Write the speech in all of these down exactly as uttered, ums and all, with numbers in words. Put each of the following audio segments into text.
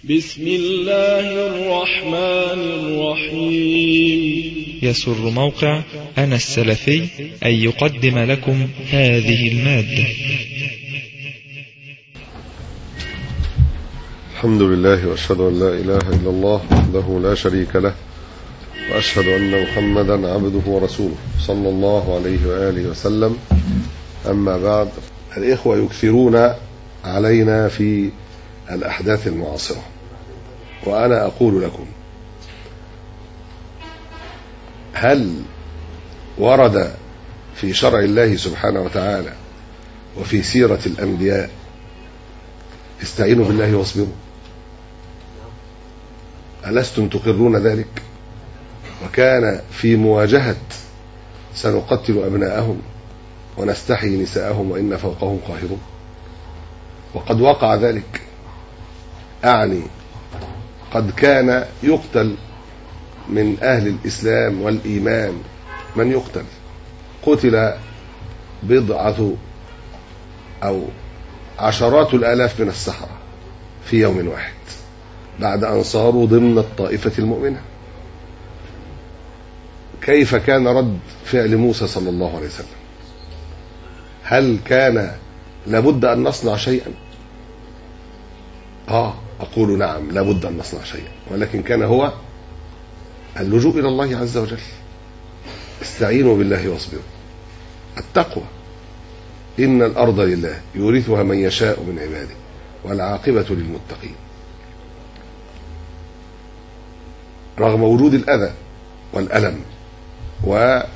بسم الله الرحمن الرحيم. يسر موقع أنا السلفي أن يقدم لكم هذه المادة. الحمد لله وأشهد أن لا إله إلا الله وحده لا شريك له، وأشهد أن محمدا عبده ورسوله صلى الله عليه وآله وسلم. أما بعد، الإخوة يكثرون علينا في الأحداث المعاصرة، وأنا أقول لكم: هل ورد في شرع الله سبحانه وتعالى وفي سيرة الأنبياء استعينوا بالله واصبروا؟ ألستم تقرون ذلك؟ وكان في مواجهة سنقتل أبناءهم ونستحيي نساءهم وإن فوقهم قاهرون، وقد وقع ذلك. أعني قد كان يقتل من أهل الإسلام والإيمان من يقتل، قتل بضعة أو عشرات الآلاف من السحرة في يوم واحد بعد أن صاروا ضمن الطائفة المؤمنة. كيف كان رد فعل موسى صلى الله عليه وسلم؟ هل كان لابد أن نصنع شيئا؟ آه أقول نعم، لابد أن نصنع شيئا، ولكن كان هو اللجوء إلى الله عز وجل. استعينوا بالله واصبروا. التقوى: إن الأرض لله يورثها من يشاء من عباده والعاقبة للمتقين. رغم وجود الأذى والألم وأن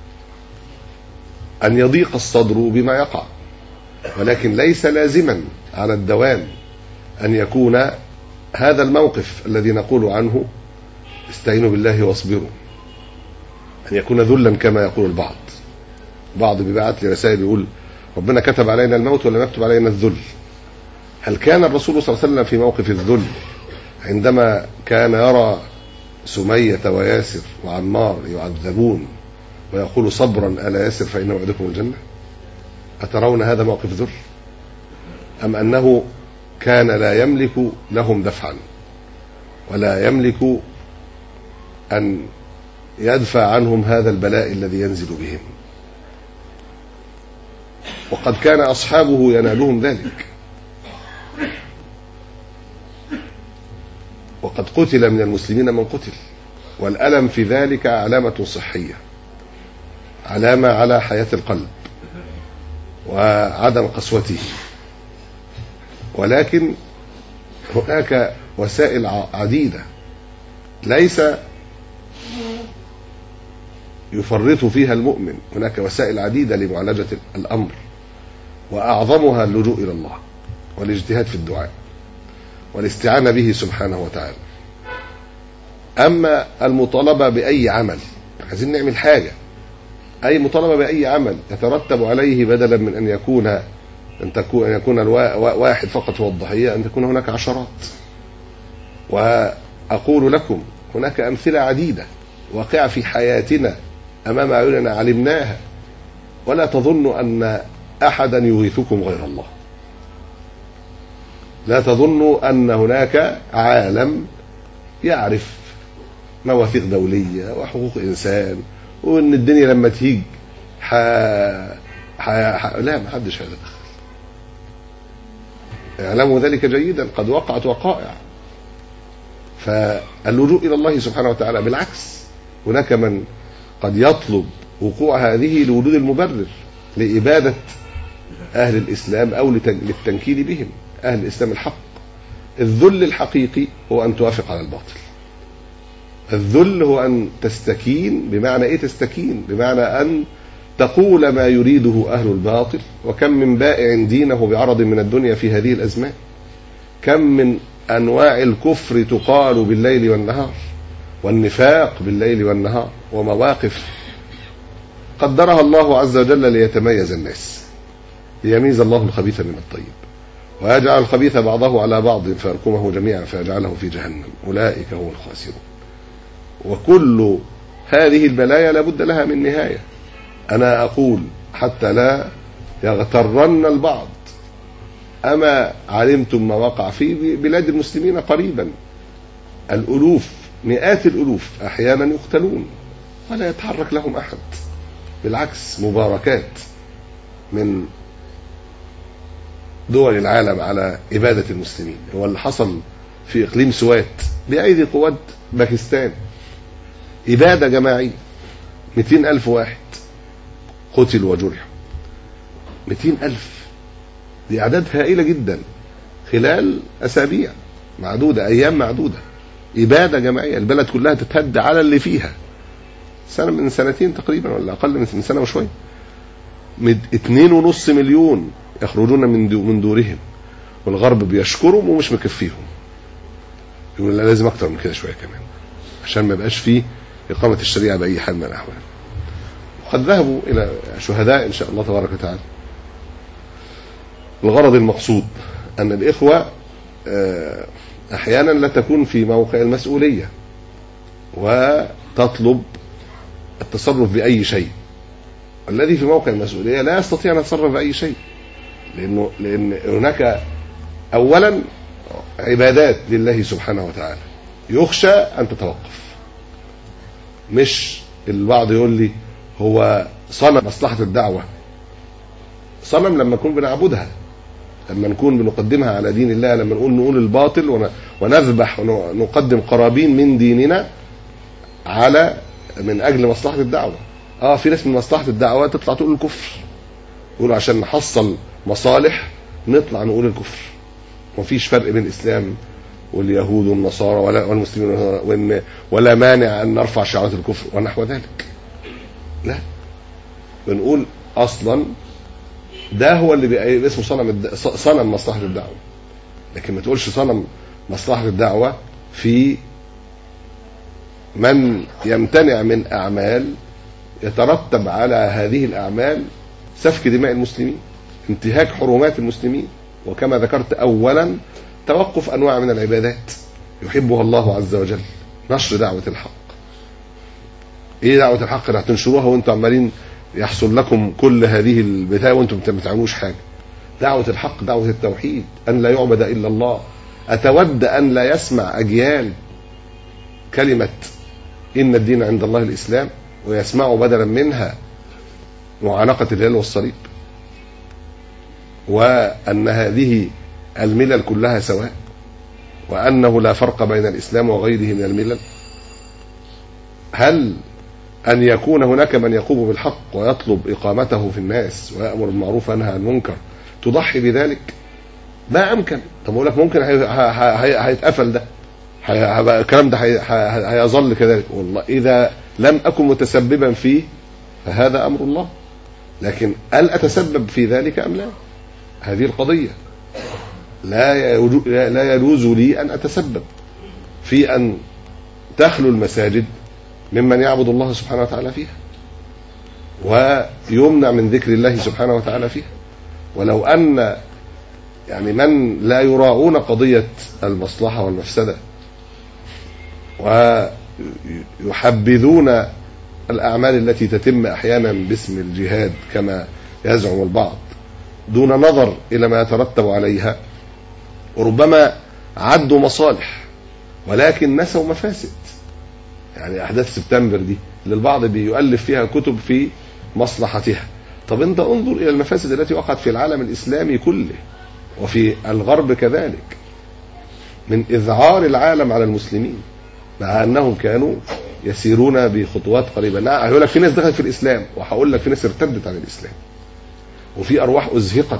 يضيق الصدر بما يقع، ولكن ليس لازما على الدوام أن يكون هذا الموقف الذي نقول عنه استعينوا بالله واصبروا أن يكون ذلا كما يقول البعض. بعض بيبعت لي رسائل يقول: ربنا كتب علينا الموت ولم يكتب علينا الذل. هل كان الرسول صلى الله عليه وسلم في موقف الذل عندما كان يرى سمية وياسر وعمار يعذبون ويقول: صبرا ألا ياسر فإن وعدكم الجنة؟ أترون هذا موقف ذل؟ أم أنه كان لا يملك لهم دفعا ولا يملك أن يدفع عنهم هذا البلاء الذي ينزل بهم؟ وقد كان أصحابه ينالهم ذلك، وقد قتل من المسلمين من قتل، والألم في ذلك علامة صحية، علامة على حياة القلب وعدم قسوته. ولكن هناك وسائل عديدة ليس يفرط فيها المؤمن، هناك وسائل عديدة لمعالجة الأمر، وأعظمها اللجوء إلى الله والاجتهاد في الدعاء والاستعانة به سبحانه وتعالى. أما المطالبة بأي عمل، عايزين نعمل حاجة، أي مطالبة بأي عمل يترتب عليه بدلا من أن يكون أن تكون أن يكون واحد فقط هو الضحية، أن تكون هناك عشرات. وأقول لكم هناك أمثلة عديدة واقعة في حياتنا أمام أعيننا علمناها، ولا تظنوا أن أحدا يغيثكم غير الله. لا تظنوا أن هناك عالم يعرف مواثيق دولية وحقوق إنسان، وأن الدنيا لما تهيج ح... ح... ح... لا، ما حدش هذا دخل. اعلموا ذلك جيدا، قد وقعت وقائع. فاللجوء إلى الله سبحانه وتعالى بالعكس، هناك من قد يطلب وقوع هذه لوجود المبرر لإبادة أهل الإسلام أو للتنكيل بهم، أهل الإسلام الحق. الذل الحقيقي هو أن توافق على الباطل. الذل هو أن تستكين. بمعنى إيه تستكين؟ بمعنى أن تقول ما يريده أهل الباطل. وكم من بائع دينه بعرض من الدنيا في هذه الأزمان، كم من أنواع الكفر تقال بالليل والنهار، والنفاق بالليل والنهار، ومواقف قدرها الله عز وجل ليتميز الناس، ليميز الله الخبيث من الطيب، ويجعل الخبيث بعضه على بعض فيركمه جميعا فيجعله في جهنم، أولئك هم الخاسرون. وكل هذه البلايا لابد لها من نهاية. أنا أقول حتى لا يغترن البعض أما علمتم ما وقع في بلاد المسلمين قريبا؟ الألوف، مئات الألوف أحيانا يقتلون ولا يتحرك لهم أحد، بالعكس مباركات من دول العالم على إبادة المسلمين. هو اللي حصل في إقليم سوات بأيدي قوات باكستان، إبادة جماعية، مئتين ألف واحد قتلوا وجرحوا، مئتين ألف، دي أعداد هائلة جدا خلال أسابيع معدودة، أيام معدودة، إبادة جماعية، البلد كلها تتهد على اللي فيها. سنة من سنتين تقريبا ولا أقل من سنة وشوية، اتنين ونص مليون يخرجون من دو من دورهم، والغرب بيشكرهم ومش مكفيهم، يقول لا لازم أكتر من كده شوية كمان عشان ما يبقاش فيه إقامة الشريعة بأي حال من الأحوال. وقد ذهبوا إلى شهداء إن شاء الله تبارك وتعالى. الغرض المقصود أن الإخوة أحيانا لا تكون في موقع المسؤولية وتطلب التصرف بأي شيء، الذي في موقع المسؤولية لا يستطيع أن يتصرف بأي شيء، لأنه لأن هناك أولا عبادات لله سبحانه وتعالى يخشى أن تتوقف. مش البعض يقول لي هو صنم مصلحة الدعوة، صنم لما نكون بنعبدها، لما نكون بنقدمها على دين الله، لما نقول نقول الباطل ونذبح ونقدم قرابين من ديننا على من أجل مصلحة الدعوة. اه في ناس من مصلحة الدعوة تطلع تقول الكفر، يقولوا عشان نحصل مصالح نطلع نقول الكفر، ومفيش فرق بين الإسلام واليهود والنصارى ولا والمسلمين، ولا مانع أن نرفع شعارات الكفر ونحو ذلك. لا، بنقول أصلا ده هو اللي اسمه صنم صنم مصلحة الدعوة، لكن ما تقولش صنم مصلحة الدعوة في من يمتنع من أعمال يترتب على هذه الأعمال سفك دماء المسلمين، انتهاك حرمات المسلمين، وكما ذكرت أولا توقف أنواع من العبادات يحبها الله عز وجل، نشر دعوة الحق. إيه دعوة الحق اللي هتنشروها وانتم عمالين يحصل لكم كل هذه البتاع وانتم ما بتعملوش حاجة؟ دعوة الحق دعوة التوحيد، أن لا يعبد إلا الله. أتود أن لا يسمع أجيال كلمة إن الدين عند الله الإسلام ويسمعوا بدلا منها معانقة الهلال والصليب، وأن هذه الملل كلها سواء، وأنه لا فرق بين الإسلام وغيره من الملل؟ هل أن يكون هناك من يقوم بالحق ويطلب إقامته في الناس ويأمر بالمعروف وينهى عن المنكر تضحي بذلك؟ ما أمكن. طب أقول لك ممكن هيتقفل ده، الكلام ده هيظل كذلك. والله إذا لم أكن متسببا فيه فهذا أمر الله، لكن هل أتسبب في ذلك أم لا؟ هذه القضية. لا لا يجوز لي أن أتسبب في أن تخلو المساجد ممن يعبد الله سبحانه وتعالى فيها، ويمنع من ذكر الله سبحانه وتعالى فيها. ولو أن يعني من لا يراعون قضية المصلحة والمفسدة ويحبذون الأعمال التي تتم أحيانا باسم الجهاد كما يزعم البعض دون نظر إلى ما يترتب عليها، وربما عدوا مصالح ولكن نسوا مفاسد. يعني أحداث سبتمبر دي اللي البعض بيؤلف فيها كتب في مصلحتها، طب انت انظر إلى المفاسد التي وقعت في العالم الإسلامي كله وفي الغرب كذلك من إذعار العالم على المسلمين، مع أنهم كانوا يسيرون بخطوات قريبة. لا، هيقول لك في ناس دخلت في الإسلام، وهقول لك في ناس ارتدت عن الإسلام، وفي أرواح أزهقت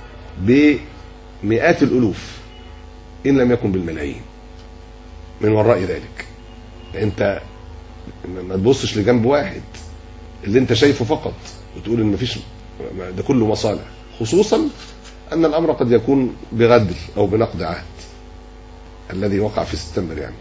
بمئات الألوف إن لم يكن بالملايين من وراء ذلك. أنت ما تبصش لجنب واحد اللي أنت شايفه فقط وتقول إن مفيش، ده كله مصالح، خصوصا أن الأمر قد يكون بغدر أو بنقد عهد الذي وقع في سبتمبر. يعني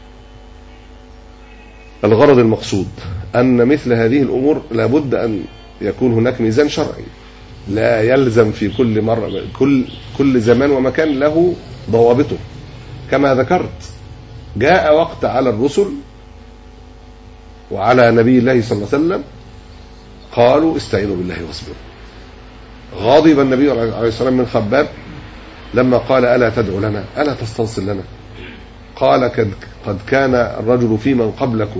الغرض المقصود أن مثل هذه الأمور لابد أن يكون هناك ميزان شرعي، لا يلزم في كل مرة كل كل زمان ومكان له ضوابطه. كما ذكرت جاء وقت على الرسل وعلى نبي الله صلى الله عليه وسلم قالوا استعينوا بالله واصبروا. غضب النبي عليه الصلاة والسلام من خباب لما قال ألا تدعو لنا ألا تستنصر لنا؟ قال قد كان الرجل في من قبلكم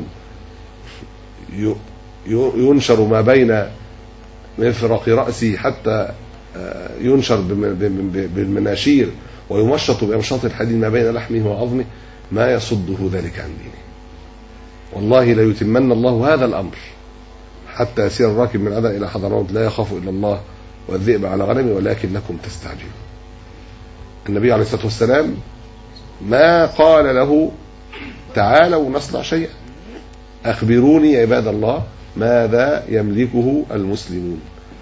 ينشر ما بين مفرق رأسي حتى ينشر بالمناشير ويمشط بأمشاط الحديد ما بين لحمه وعظمه ما يصده ذلك عن دينه. والله لا يتمن الله هذا الأمر حتى يسير الراكب من عدن إلى حضرموت لا يخاف إلا الله والذئب على غنمه ولكنكم تستعجلون. النبي عليه الصلاة والسلام ما قال له تعالوا نصنع شيئا، أخبروني يا عباد الله ماذا يملكه المسلمون،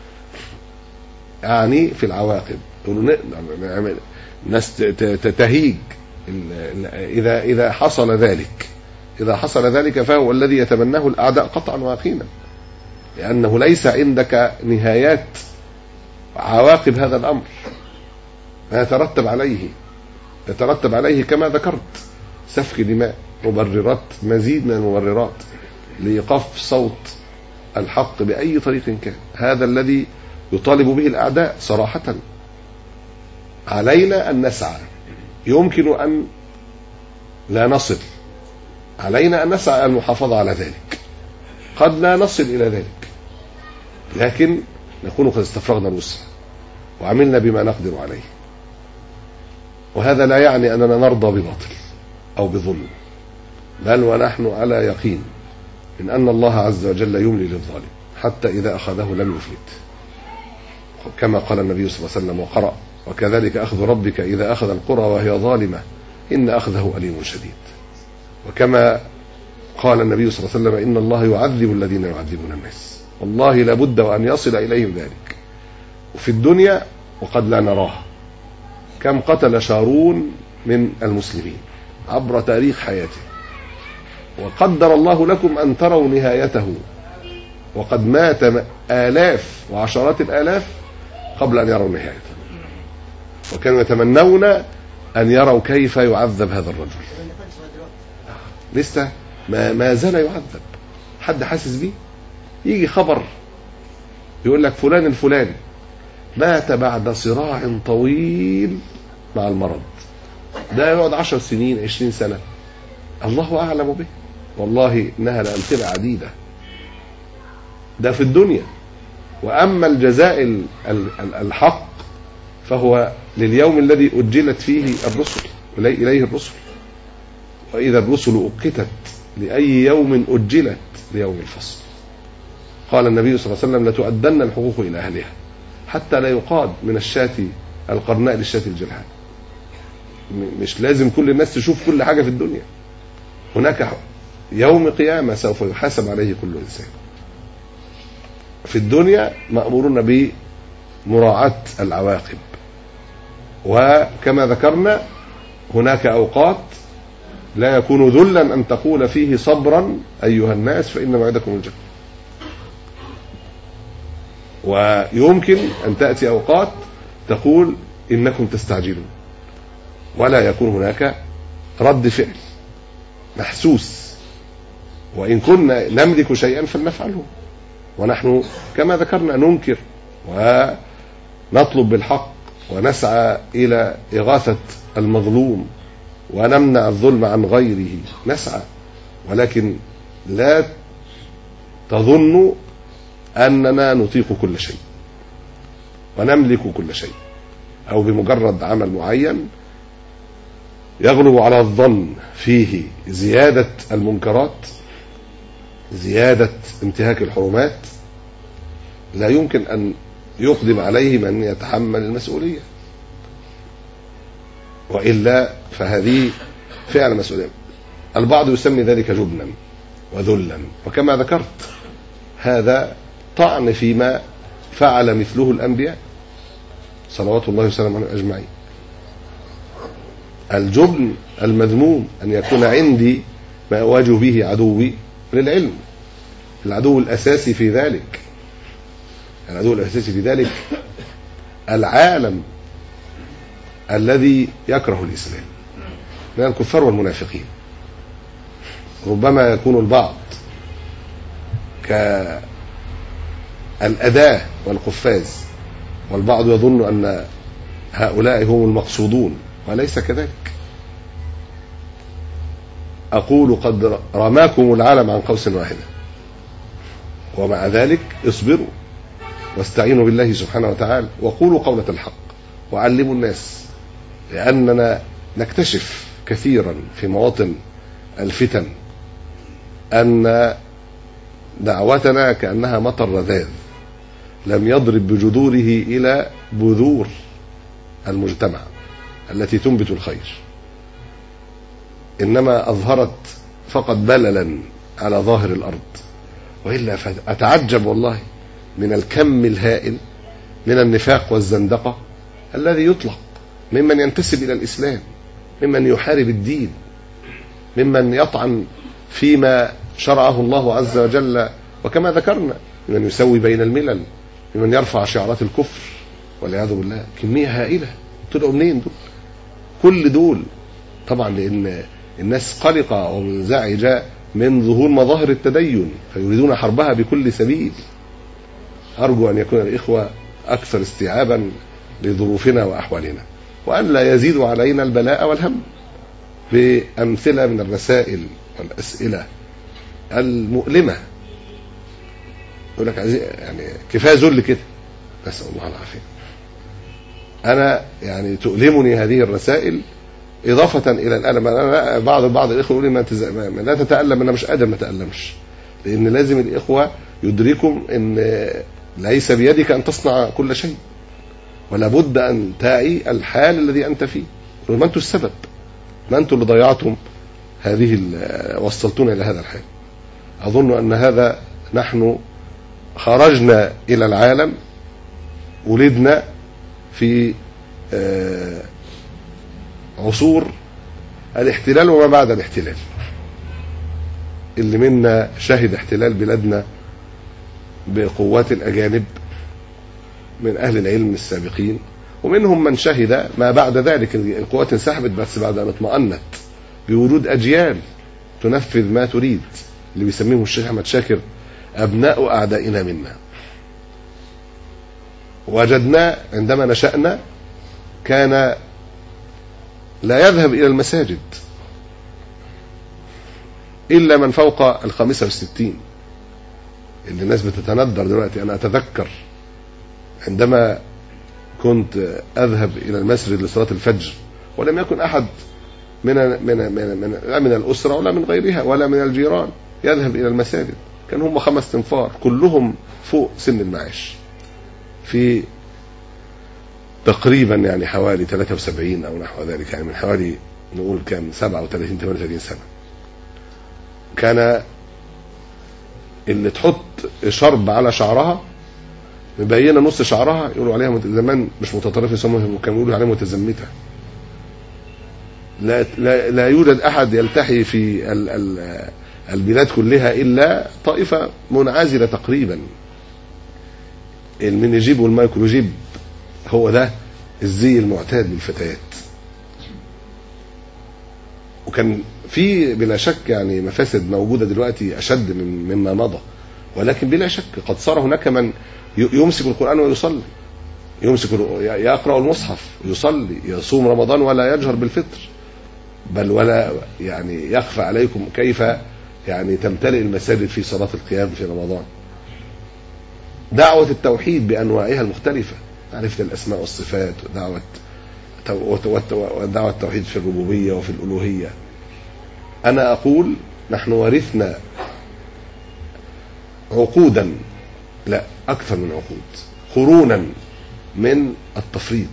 يعني في العواقب الناس تهيج إذا إذا حصل ذلك إذا حصل ذلك فهو الذي يتمناه الأعداء قطعا ويقينا، لأنه ليس عندك نهايات عواقب هذا الأمر، ما يترتب عليه يترتب عليه كما ذكرت سفك دماء، مبررات، مزيد من المبررات لإيقاف صوت الحق بأي طريق كان. هذا الذي يطالب به الأعداء صراحة. علينا أن نسعى، يمكن أن لا نصل، علينا أن نسعى المحافظة على ذلك، قد لا نصل إلى ذلك لكن نكون قد استفرغنا الوسع وعملنا بما نقدر عليه. وهذا لا يعني أننا نرضى بباطل أو بظلم، بل ونحن على يقين من أن الله عز وجل يملي للظالم حتى إذا أخذه لم يفلت، كما قال النبي صلى الله عليه وسلم وقرأ وكذلك أخذ ربك إذا أخذ القرى وهي ظالمة إن أخذه أليم شديد. وكما قال النبي صلى الله عليه وسلم إن الله يعذب الذين يعذبون الناس، والله لابد وأن يصل إليهم ذلك وفي الدنيا وقد لا نراها. كم قتل شارون من المسلمين عبر تاريخ حياته، وقدر الله لكم أن تروا نهايته، وقد مات آلاف وعشرات الآلاف قبل أن يروا نهايته، وكانوا يتمنون أن يروا كيف يعذب هذا الرجل. لسه ما, ما زال يعذب، حد حاسس بيه؟ يجي خبر يقول لك فلان الفلاني مات بعد صراع طويل مع المرض، ده يقعد عشر سنين عشرين سنة، الله أعلم به. والله إنها لأمثلة عديدة، ده في الدنيا. وأما الجزاء الحق فهو لليوم الذي أجلت فيه الرسل إليه الرسل، وإذا الرسل أقتت لأي يوم أجلت ليوم الفصل. قال النبي صلى الله عليه وسلم لتؤدن الحقوق إلى أهلها حتى لا يقاد من الشاة القرناء للشاة الجلحاء. مش لازم كل الناس تشوف كل حاجة في الدنيا، هناك يوم قيامة سوف يحاسب عليه كل إنسان. في الدنيا مأمورون بمراعاة العواقب، وكما ذكرنا هناك أوقات لا يكون ذلا أن تقول فيه صبرا أيها الناس فإن موعدكم الجنة، ويمكن أن تأتي أوقات تقول إنكم تستعجلون، ولا يكون هناك رد فعل محسوس، وإن كنا نملك شيئا فلنفعله. ونحن كما ذكرنا ننكر ونطلب بالحق ونسعى إلى إغاثة المظلوم ونمنع الظلم عن غيره، نسعى، ولكن لا تظنوا أننا نطيق كل شيء ونملك كل شيء، أو بمجرد عمل معين يغلب على الظن فيه زيادة المنكرات، زيادة انتهاك الحرمات، لا يمكن أن يقدم عليه من يتحمل المسؤولية، وإلا فهذه فعل مسؤولية. البعض يسمي ذلك جبنا وذلا، وكما ذكرت هذا طعن فيما فعل مثله الأنبياء صلوات الله وسلامه عليهم أجمعين. الجبن المذموم أن يكون عندي ما أواجه به عدوي للعلم. العدو الأساسي في ذلك العدو الأساسي في ذلك العالم الذي يكره الإسلام من الكفار والمنافقين. ربما يكون البعض كالأداة والقفاز، والبعض يظن أن هؤلاء هم المقصودون وليس كذلك. أقول قد رماكم العالم عن قوس واحدة، ومع ذلك اصبروا واستعينوا بالله سبحانه وتعالى وقولوا قولة الحق وعلموا الناس، لأننا نكتشف كثيرا في مواطن الفتن أن دعوتنا كأنها مطر رذاذ لم يضرب بجذوره إلى بذور المجتمع التي تنبت الخير، إنما أظهرت فقط بللا على ظاهر الأرض. وإلا فأتعجب والله من الكم الهائل من النفاق والزندقة الذي يطلق ممن ينتسب إلى الإسلام، ممن يحارب الدين، ممن يطعن فيما شرعه الله عز وجل، وكما ذكرنا ممن يسوي بين الملل، ممن يرفع شعارات الكفر والعياذ بالله. كمية هائلة. طلعوا منين دول؟ كل دول طبعا لأن الناس قلقة ومنزعجة من ظهور مظاهر التدين فيريدون حربها بكل سبيل. أرجو أن يكون الإخوة أكثر استيعابا لظروفنا وأحوالنا، وأن لا يزيدوا علينا البلاء والهم بأمثلة من الرسائل والأسئلة المؤلمة. يقول لك يعني كفاية ذل كده، نسأل الله العافية. أنا يعني تؤلمني هذه الرسائل إضافة إلى الألم. أنا بعض بعض الإخوة يقول لي لا تتألم، أنا مش قادر ما أتألمش، لأن لازم الإخوة يدركوا أن ليس بيدك أن تصنع كل شيء، ولا بد أن تعي الحال الذي أنت فيه. ما أنتم السبب، ما أنتم اللي ضيعتم هذه، وصلتونا إلى هذا الحال. أظن أن هذا نحن خرجنا إلى العالم، ولدنا في عصور الاحتلال وما بعد الاحتلال. اللي منا شهد احتلال بلادنا بقوات الأجانب من أهل العلم السابقين، ومنهم من شهد ما بعد ذلك القوات انسحبت بس بعد أن اطمأنت بوجود أجيال تنفذ ما تريد، اللي بيسميهم الشيخ أحمد شاكر أبناء أعدائنا منا. وجدنا عندما نشأنا كان لا يذهب إلى المساجد إلا من فوق الخامسة والستين، اللي الناس بتتندر دلوقتي. أنا أتذكر عندما كنت أذهب إلى المسجد لصلاة الفجر ولم يكن أحد من من من من, من الأسرة ولا من غيرها ولا من الجيران يذهب إلى المساجد، كان هم خمس تنفار كلهم فوق سن المعاش، في تقريبا يعني حوالي ثلاثة وسبعين أو نحو ذلك، يعني من حوالي نقول كان سبعة وثلاثين ثمانية وثلاثين سنة. كان اللي تحط شرب على شعرها مبينه نص شعرها يقولوا عليها زمان مش متطرفه، كانوا يقولوا عليها متزمته. لا, لا, لا يوجد أحد يلتحي في ال ال البلاد كلها إلا طائفة منعزلة تقريبا. المينيجيب والمايكروجيب هو ده الزي المعتاد للفتيات. وكان في بلا شك يعني مفاسد موجودة دلوقتي أشد من مما مضى، ولكن بلا شك قد صار هناك من يمسك القرآن ويصلي، يمسك يقرأ المصحف ويصلي، يصوم رمضان ولا يجهر بالفطر، بل ولا يعني يخفى عليكم كيف يعني تمتلئ المساجد في صلاة القيام في رمضان. دعوة التوحيد بأنواعها المختلفة، معرفة الأسماء والصفات، ودعوة ودعوة التوحيد في الربوبية وفي الألوهية. أنا أقول نحن ورثنا عقودا، لا أكثر من عقود، قرونا من التفريط.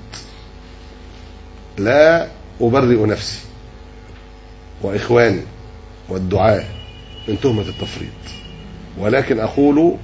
لا أبرئ نفسي وإخواني والدعاء من تهمة التفريط، ولكن أقول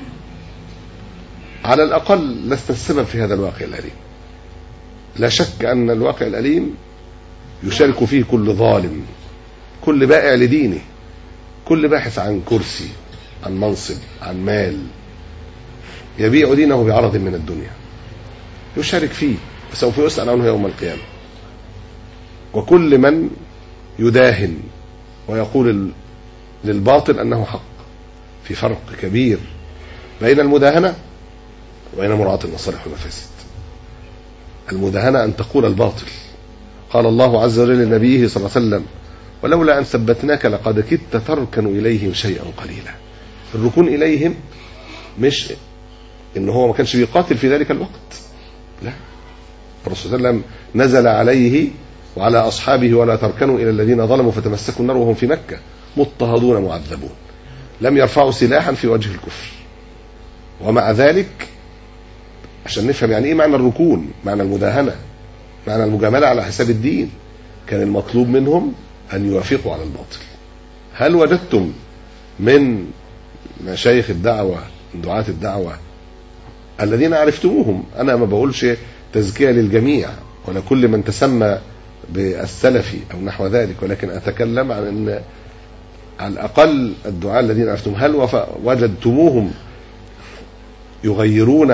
على الأقل لست السبب في هذا الواقع الأليم. لا شك أن الواقع الأليم يشارك فيه كل ظالم، كل بائع لدينه، كل باحث عن كرسي، عن منصب، عن مال، يبيع دينه بعرض من الدنيا، يشارك فيه فسوف يسأل عنه يوم القيامة. وكل من يداهن ويقول للباطل أنه حق. في فرق كبير بين المداهنة وبين مراعاة المصالح والمفاسد. المداهنة أن تقول الباطل. قال الله عز وجل لنبيه صلى الله عليه وسلم: ولولا أن ثبتناك لقد كدت تركن إليهم شيئا قليلا. الركون إليهم مش إن هو ما كانش بيقاتل في ذلك الوقت، لا، الرسول صلى الله عليه وسلم نزل عليه وعلى أصحابه: ولا تركنوا إلى الذين ظلموا فتمسكوا النار وهم في مكة مضطهدون معذبون. لم يرفعوا سلاحا في وجه الكفر، ومع ذلك عشان نفهم يعني إيه معنى الركون، معنى المداهنة، معنى المجاملة على حساب الدين، كان المطلوب منهم أن يوافقوا على الباطل. هل وجدتم من مشايخ الدعوة، دعاة الدعوة الذين عرفتموهم، أنا ما بقولش تزكية للجميع ولا كل من تسمى بالسلفي أو نحو ذلك، ولكن أتكلم عن أن على الأقل الدعاة الذين عرفتم، هل وجدتموهم يغيرون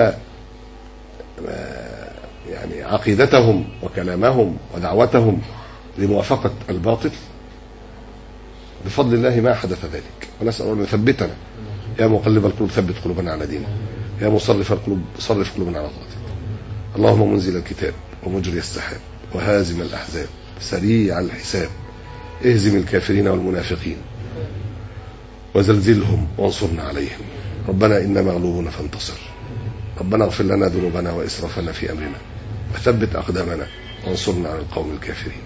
يعني عقيدتهم وكلامهم ودعوتهم لموافقة الباطل؟ بفضل الله ما حدث ذلك، ونسأل الله أن يثبتنا. يا مقلب القلوب ثبت قلوبنا على دينك، يا مصرف القلوب صرف قلوبنا على طاعتك. اللهم منزل الكتاب ومجري السحاب وهازم الأحزاب سريع الحساب اهزم الكافرين والمنافقين وزلزلهم وانصرنا عليهم. ربنا إنا مغلوبون فانتصر. ربنا اغفر لنا ذنوبنا وإسرافنا في أمرنا وثبت أقدامنا وانصرنا على القوم الكافرين.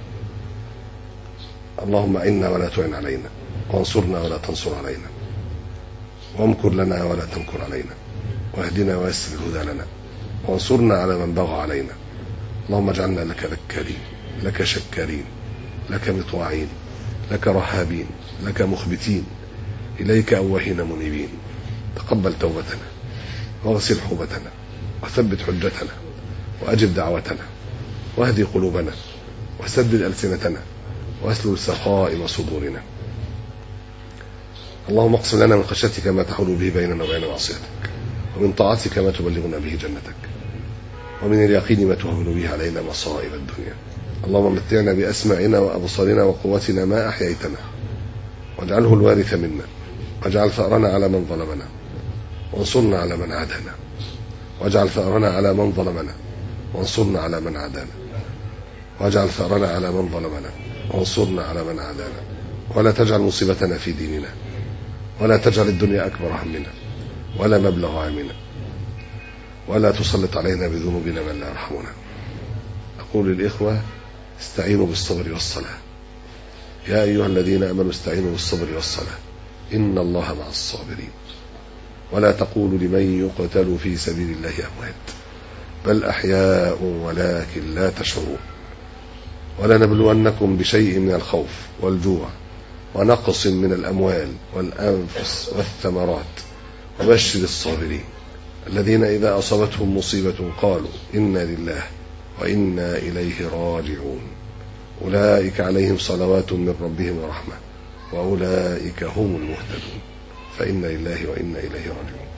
اللهم إنا ولا تعن علينا، وانصرنا ولا تنصر علينا، وامكر لنا ولا تمكر علينا، واهدنا ويسر الهدى لنا، وانصرنا على من بغى علينا. اللهم اجعلنا لك ذكارين، لك شكارين، لك مطواعين، لك رهابين، لك مخبتين، إليك أوهين منيبين. تقبل توبتنا واغسل حوبتنا وثبت حجتنا وأجب دعوتنا واهدي قلوبنا وسدد ألسنتنا واسلل سخائم صدورنا. اللهم اقسم لنا من خشيتك ما تحول به بيننا وبين معصيتك، ومن طاعتك ما تبلغنا به جنتك، ومن اليقين ما تهون به علينا مصائب الدنيا. اللهم متعنا بأسماعنا وأبصارنا وقوتنا ما أحييتنا، واجعله الوارث منا، واجعل ثأرنا على من ظلمنا، وانصرنا على من عادانا، واجعل ثأرنا على من ظلمنا وانصرنا على من عادانا، واجعل ثأرنا على من ظلمنا وانصرنا على من عادانا، ولا تجعل مصيبتنا في ديننا، ولا تجعل الدنيا أكبر همنا ولا مبلغ علمنا، ولا تسلط علينا بذنوبنا من لا يرحمنا. أقول للإخوة: استعينوا بالصبر والصلاة. يا أيها الذين آمنوا استعينوا بالصبر والصلاة إن الله مع الصابرين. ولا تقولوا لمن يقتل في سبيل الله أموات بل أحياء ولكن لا تشعرون. ولنبلونكم بشيء من الخوف والجوع ونقص من الأموال والأنفس والثمرات وبشر الصابرين الذين إذا أصابتهم مصيبة قالوا إنا لله وإنا إليه راجعون. أولئك عليهم صلوات من ربهم ورحمة وأولئك هم المهتدون. فإنا لله وإنا إليه راجعون.